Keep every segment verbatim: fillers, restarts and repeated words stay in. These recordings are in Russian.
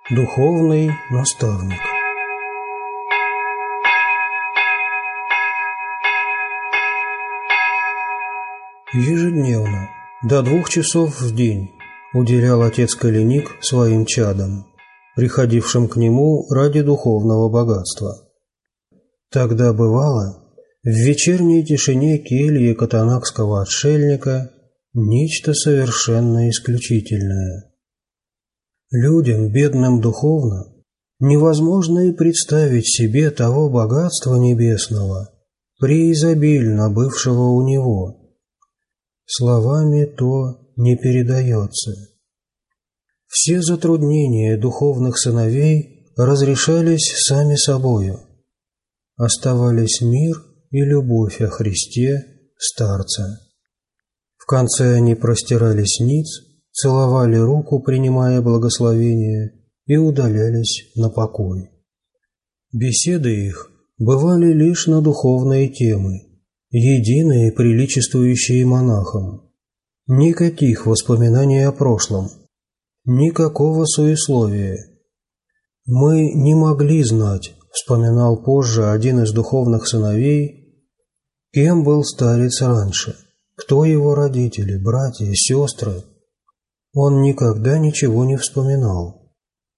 Духовный наставник. Ежедневно, до двух часов в день, уделял отец Калиник своим чадам, приходившим к нему ради духовного богатства. Тогда бывало, в вечерней тишине кельи катанакского отшельника нечто совершенно исключительное. Людям, бедным духовно, невозможно и представить себе того богатства небесного, преизобильно бывшего у него. Словами то не передается. Все затруднения духовных сыновей разрешались сами собою. Оставались мир и любовь о Христе, старца. В конце они простирались ниц, целовали руку, принимая благословение, и удалялись на покой. Беседы их бывали лишь на духовные темы, единые, приличествующие монахам. Никаких воспоминаний о прошлом, никакого суесловия. «Мы не могли знать», — вспоминал позже один из духовных сыновей, «кем был старец раньше, кто его родители, братья, сестры». Он никогда ничего не вспоминал.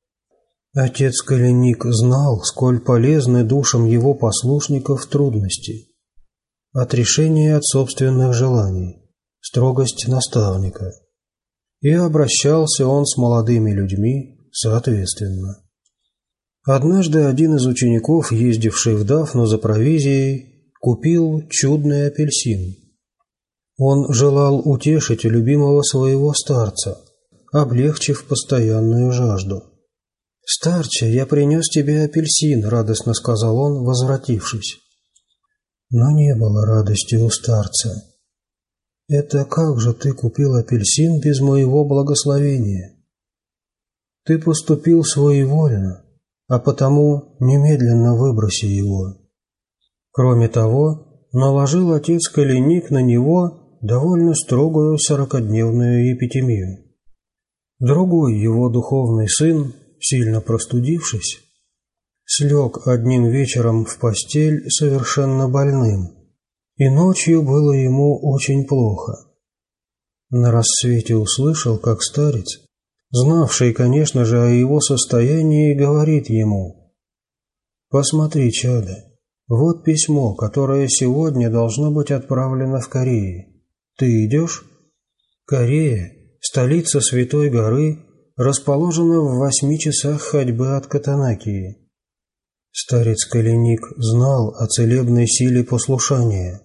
Отец Калиник знал, сколь полезны душам его послушников трудности. Отрешение от собственных желаний, строгость наставника. И обращался он с молодыми людьми соответственно. Однажды один из учеников, ездивший в Дафну за провизией, купил чудный апельсин. Он желал утешить любимого своего старца, облегчив постоянную жажду. «Старче, я принес тебе апельсин», — радостно сказал он, возвратившись. Но не было радости у старца. «Это как же ты купил апельсин без моего благословения? Ты поступил своевольно, а потому немедленно выброси его». Кроме того, наложил отец Калиник на него довольно строгую сорокадневную епитемию. Другой его духовный сын, сильно простудившись, слег одним вечером в постель совершенно больным, и ночью было ему очень плохо. На рассвете услышал, как старец, знавший, конечно же, о его состоянии, говорит ему: «Посмотри, чадо, вот письмо, которое сегодня должно быть отправлено в Корею. Ты идешь? Корея, столица Святой горы, расположена в восьми часах ходьбы от Катанакии». Старец Калиник знал о целебной силе послушания.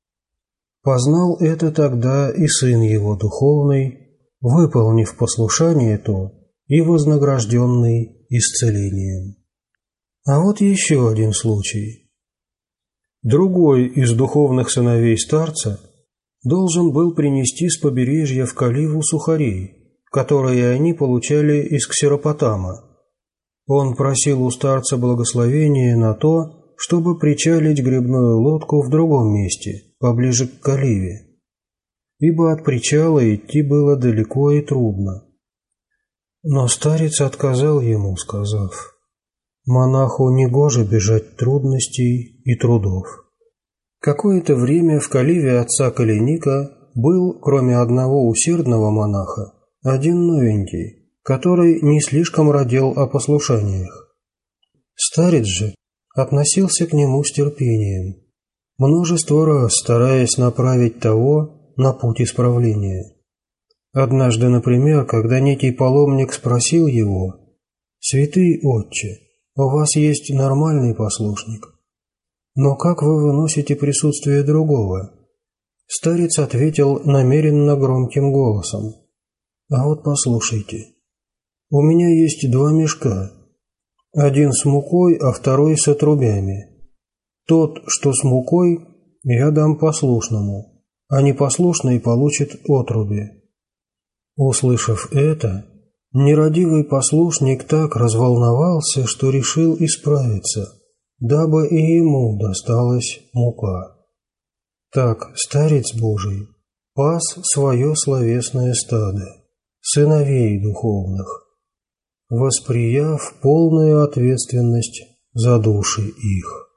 Познал это тогда и сын его духовный, выполнив послушание то и вознагражденный исцелением. А вот еще один случай. Другой из духовных сыновей старца должен был принести с побережья в Каливу сухарей, которые они получали из Ксеропотама. Он просил у старца благословения на то, чтобы причалить гребную лодку в другом месте, поближе к Каливе, ибо от причала идти было далеко и трудно. Но старец отказал ему, сказав: «Монаху негоже бежать трудностей и трудов». Какое-то время в Каливе отца Калиника был, кроме одного усердного монаха, один новенький, который не слишком радел о послушаниях. Старец же относился к нему с терпением, множество раз стараясь направить того на путь исправления. Однажды, например, когда некий паломник спросил его: «Святый отче, у вас есть нормальный послушник, но как вы выносите присутствие другого?» Старец ответил намеренно громким голосом: «А вот послушайте, у меня есть два мешка, один с мукой, а второй с отрубями. Тот, что с мукой, я дам послушному, а непослушный получит отруби». Услышав это, нерадивый послушник так разволновался, что решил исправиться, дабы и ему досталась мука. Так старец Божий пас свое словесное стадо, сыновей духовных. восприяв полную ответственность за души их.